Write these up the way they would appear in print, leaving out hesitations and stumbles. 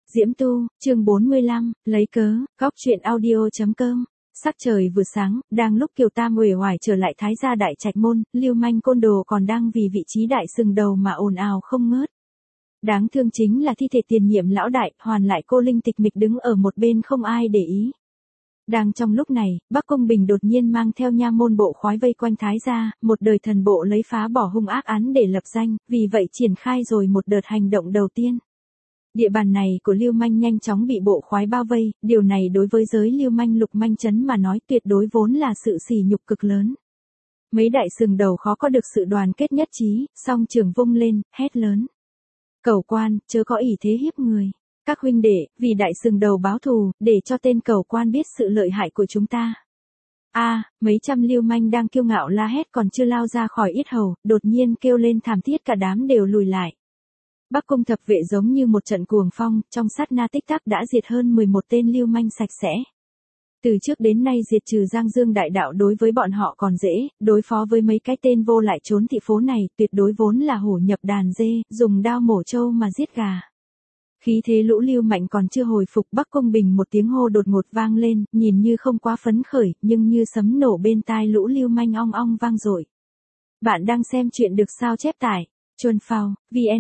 Diễm Tu, chương 45, lấy cớ, góc chuyện audio.com. Sắc trời vừa sáng, đang lúc Kiều Tam uể oải trở lại Thái gia đại trạch môn, lưu manh côn đồ còn đang vì vị trí đại sừng đầu mà ồn ào không ngớt. Đáng thương chính là thi thể tiền nhiệm lão đại, hoàn lại cô Linh tịch mịch đứng ở một bên không ai để ý. Đang trong lúc này, Bắc Công Bình đột nhiên mang theo nha môn bộ khoái vây quanh Thái gia, một đời thần bộ lấy phá bỏ hung ác án để lập danh, vì vậy triển khai rồi một đợt hành động đầu tiên. Địa bàn này của Lưu Manh nhanh chóng bị bộ khoái bao vây, điều này đối với giới Lưu Manh Lục Manh Trấn mà nói tuyệt đối vốn là sự sỉ nhục cực lớn. Mấy đại sừng đầu khó có được sự đoàn kết nhất trí, song trường vung lên, hét lớn. Cẩu quan, chớ có ỷ thế hiếp người. Các huynh đệ, vì đại sừng đầu báo thù, để cho tên cẩu quan biết sự lợi hại của chúng ta. Mấy trăm Lưu Manh đang kiêu ngạo la hét còn chưa lao ra khỏi yết hầu, đột nhiên kêu lên thảm thiết cả đám đều lùi lại. Bắc Cung thập vệ giống như một trận cuồng phong, trong sát na tích tắc đã diệt hơn 11 tên lưu manh sạch sẽ. Từ trước đến nay diệt trừ Giang Dương đại đạo đối với bọn họ còn dễ, đối phó với mấy cái tên vô lại trốn thị phố này tuyệt đối vốn là hổ nhập đàn dê, dùng đao mổ trâu mà giết gà. Khí thế lũ lưu mạnh còn chưa hồi phục, Bắc Cung Bình một tiếng hô đột ngột vang lên, nhìn như không quá phấn khởi, nhưng như sấm nổ bên tai lũ lưu manh ong ong vang dội. Bạn đang xem chuyện được sao chép tải. Chuân phao,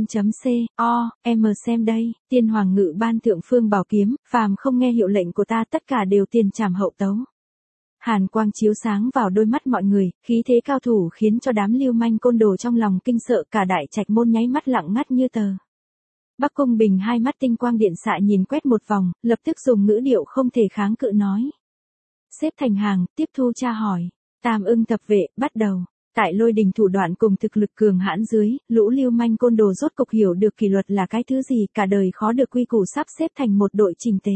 vn.co.m xem đây, tiên hoàng ngự ban thượng phương bảo kiếm, phàm không nghe hiệu lệnh của ta tất cả đều tiền trảm hậu tấu. Hàn quang chiếu sáng vào đôi mắt mọi người, khí thế cao thủ khiến cho đám lưu manh côn đồ trong lòng kinh sợ, cả đại trạch môn nháy mắt lặng ngắt như tờ. Bắc Cung Bình hai mắt tinh quang điện xạ nhìn quét một vòng, lập tức dùng ngữ điệu không thể kháng cự nói. Xếp thành hàng, tiếp thu tra hỏi. Tam Ưng thập vệ, bắt đầu. Tại Lôi Đình thủ đoạn cùng thực lực cường hãn dưới, lũ lưu manh côn đồ rốt cục hiểu được kỷ luật là cái thứ gì, cả đời khó được quy củ sắp xếp thành một đội chỉnh tề.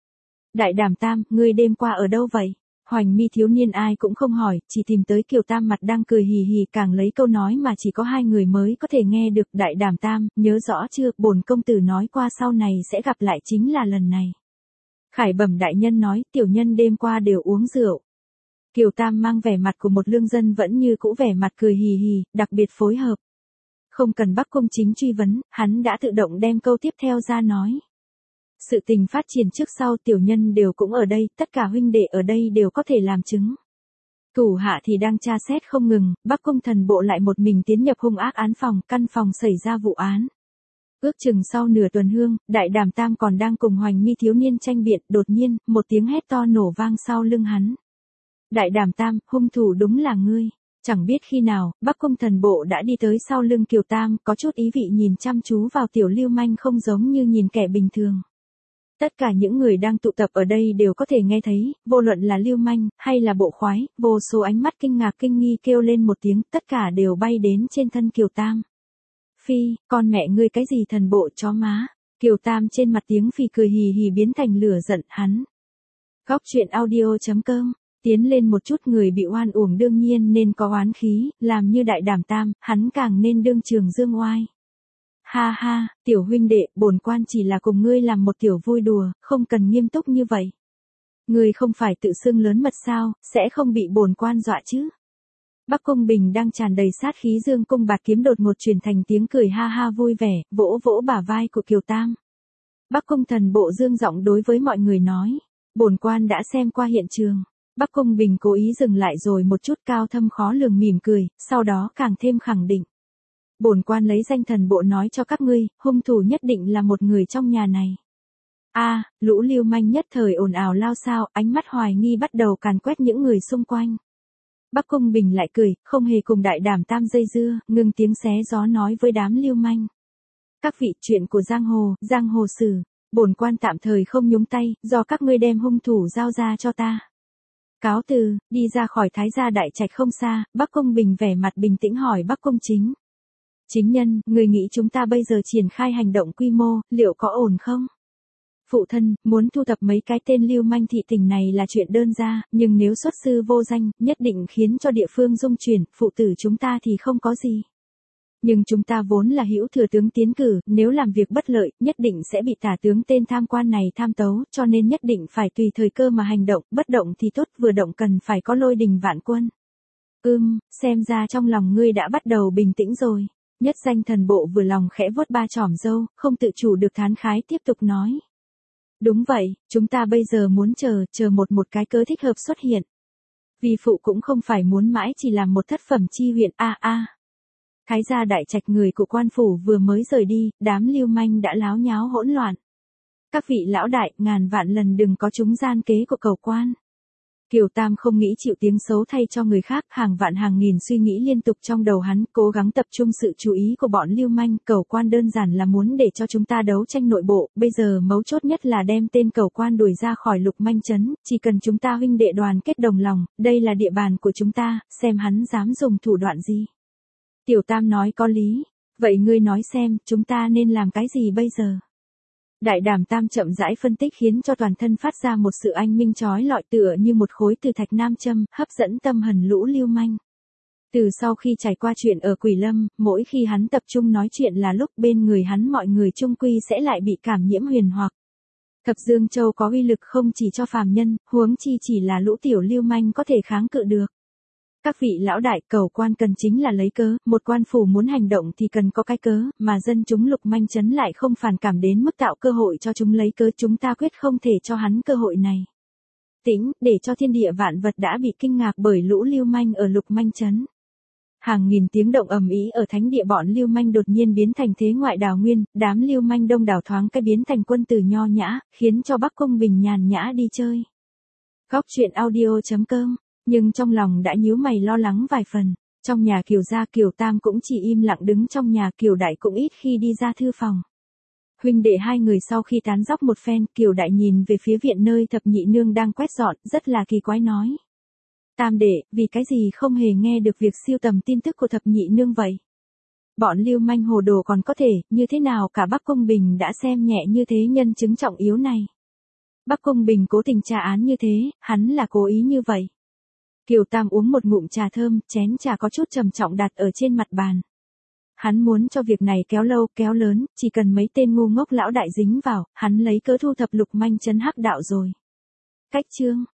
Đại Đảm Tam, ngươi đêm qua ở đâu vậy? Hoành Mi thiếu niên ai cũng không hỏi, chỉ tìm tới Kiều Tam mặt đang cười hì hì, càng lấy câu nói mà chỉ có hai người mới có thể nghe được. Đại Đảm Tam, nhớ rõ chưa, bổn công tử nói qua sau này sẽ gặp lại chính là lần này. Khải Bẩm đại nhân nói, tiểu nhân đêm qua đều uống rượu. Kiều Tam mang vẻ mặt của một lương dân vẫn như cũ vẻ mặt cười hì hì, đặc biệt phối hợp. Không cần Bắc Cung Chính truy vấn, hắn đã tự động đem câu tiếp theo ra nói. Sự tình phát triển trước sau tiểu nhân đều cũng ở đây, tất cả huynh đệ ở đây đều có thể làm chứng. Thủ hạ thì đang tra xét không ngừng, Bắc Cung thần bộ lại một mình tiến nhập hung ác án phòng, căn phòng xảy ra vụ án. Ước chừng sau nửa tuần hương, Đại Đảm Tam còn đang cùng Hoành Mi thiếu niên tranh biện, đột nhiên, một tiếng hét to nổ vang sau lưng hắn. Đại Đảm Tam, hung thủ đúng là ngươi. Chẳng biết khi nào, Bắc Cung thần bộ đã đi tới sau lưng Kiều Tam, có chút ý vị nhìn chăm chú vào tiểu lưu manh không giống như nhìn kẻ bình thường. Tất cả những người đang tụ tập ở đây đều có thể nghe thấy, vô luận là lưu manh, hay là bộ khoái, vô số ánh mắt kinh ngạc kinh nghi kêu lên một tiếng, tất cả đều bay đến trên thân Kiều Tam. Phi, con mẹ ngươi cái gì thần bộ chó má. Kiều Tam trên mặt tiếng phì cười hì hì biến thành lửa giận hắn. Góc chuyện audio.com. Tiến lên một chút, người bị oan uổng đương nhiên nên có oán khí, làm như Đại Đảm Tam, hắn càng nên đương trường dương oai. Ha ha, tiểu huynh đệ, bổn quan chỉ là cùng ngươi làm một tiểu vui đùa, không cần nghiêm túc như vậy. Ngươi không phải tự xưng lớn mật sao, sẽ không bị bổn quan dọa chứ. Bắc Cung Bình đang tràn đầy sát khí dương cung bạt kiếm đột ngột chuyển thành tiếng cười ha ha vui vẻ, vỗ vỗ bả vai của Kiều Tam. Bắc Cung thần bộ dương giọng đối với mọi người nói, bổn quan đã xem qua hiện trường. Bắc Cung Bình cố ý dừng lại rồi một chút, cao thâm khó lường mỉm cười, sau đó càng thêm khẳng định. Bổn quan lấy danh thần bộ nói cho các ngươi, hung thủ nhất định là một người trong nhà này. Lũ lưu manh nhất thời ồn ào lao xao, ánh mắt hoài nghi bắt đầu càn quét những người xung quanh. Bắc Cung Bình lại cười, không hề cùng Đại Đảm Tam dây dưa, ngừng tiếng xé gió nói với đám lưu manh. Các vị, chuyện của giang hồ sử, bổn quan tạm thời không nhúng tay, do các ngươi đem hung thủ giao ra cho ta. Cáo từ, đi ra khỏi Thái gia đại trạch không xa, Bắc Cung Bình vẻ mặt bình tĩnh hỏi Bắc Cung Chính. Chính nhân, người nghĩ chúng ta bây giờ triển khai hành động quy mô, liệu có ổn không? Phụ thân, muốn thu thập mấy cái tên lưu manh thị tình này là chuyện đơn giản, nhưng nếu xuất sư vô danh, nhất định khiến cho địa phương rung chuyển, phụ tử chúng ta thì không có gì. Nhưng chúng ta vốn là hữu thừa tướng tiến cử, nếu làm việc bất lợi, nhất định sẽ bị tả tướng tên tham quan này tham tấu, cho nên nhất định phải tùy thời cơ mà hành động, bất động thì tốt, vừa động cần phải có Lôi Đình vạn quân. Xem ra trong lòng ngươi đã bắt đầu bình tĩnh rồi. Nhất danh thần bộ vừa lòng khẽ vuốt ba chỏm râu, không tự chủ được thán khái tiếp tục nói. Đúng vậy, chúng ta bây giờ muốn chờ một cái cớ thích hợp xuất hiện. Vì phụ cũng không phải muốn mãi chỉ làm một thất phẩm chi huyện Thái gia đại trạch người của quan phủ vừa mới rời đi, đám lưu manh đã láo nháo hỗn loạn. Các vị lão đại, ngàn vạn lần đừng có trúng gian kế của Cẩu Quan. Kiều Tam không nghĩ chịu tiếng xấu thay cho người khác, hàng vạn hàng nghìn suy nghĩ liên tục trong đầu hắn, cố gắng tập trung sự chú ý của bọn lưu manh. Cẩu Quan đơn giản là muốn để cho chúng ta đấu tranh nội bộ, bây giờ mấu chốt nhất là đem tên Cẩu Quan đuổi ra khỏi Lục Manh trấn, chỉ cần chúng ta huynh đệ đoàn kết đồng lòng, đây là địa bàn của chúng ta, xem hắn dám dùng thủ đoạn gì. Tiểu Tam nói có lý, vậy ngươi nói xem, chúng ta nên làm cái gì bây giờ? Đại Đàm Tam chậm rãi phân tích khiến cho toàn thân phát ra một sự anh minh chói lọi tựa như một khối từ thạch nam châm, hấp dẫn tâm hồn lũ lưu manh. Từ sau khi trải qua chuyện ở Quỷ Lâm, mỗi khi hắn tập trung nói chuyện là lúc bên người hắn mọi người chung quy sẽ lại bị cảm nhiễm huyền hoặc. Thập Dương Châu có uy lực không chỉ cho phàm nhân, huống chi chỉ là lũ tiểu lưu manh có thể kháng cự được. Các vị lão đại, Cẩu Quan cần chính là lấy cớ, một quan phủ muốn hành động thì cần có cái cớ, mà dân chúng Lục Manh trấn lại không phản cảm đến mức tạo cơ hội cho chúng lấy cớ, chúng ta quyết không thể cho hắn cơ hội này. Tĩnh, để cho thiên địa vạn vật đã bị kinh ngạc bởi lũ lưu manh ở Lục Manh trấn. Hàng nghìn tiếng động ầm ĩ ở thánh địa bọn lưu manh đột nhiên biến thành thế ngoại đào nguyên, đám lưu manh đông đảo thoáng cái biến thành quân tử nho nhã, khiến cho Bắc Cung Bình nhàn nhã đi chơi. Góc truyện audio.com. Nhưng trong lòng đã nhíu mày lo lắng vài phần, trong nhà Kiều gia Kiều Tam cũng chỉ im lặng đứng trong nhà, Kiều Đại cũng ít khi đi ra thư phòng. Huynh đệ hai người sau khi tán dóc một phen, Kiều Đại nhìn về phía viện nơi thập nhị nương đang quét dọn, rất là kỳ quái nói. Tam đệ, vì cái gì không hề nghe được việc siêu tầm tin tức của thập nhị nương vậy? Bọn lưu manh hồ đồ còn có thể, như thế nào cả Bắc Cung Bình đã xem nhẹ như thế nhân chứng trọng yếu này. Bắc Cung Bình cố tình tra án như thế, hắn là cố ý như vậy. Kiều Tam uống một ngụm trà thơm, chén trà có chút trầm trọng đặt ở trên mặt bàn. Hắn muốn cho việc này kéo lâu kéo lớn, chỉ cần mấy tên ngu ngốc lão đại dính vào, hắn lấy cớ thu thập Lục Manh trấn hắc đạo rồi. Cách chương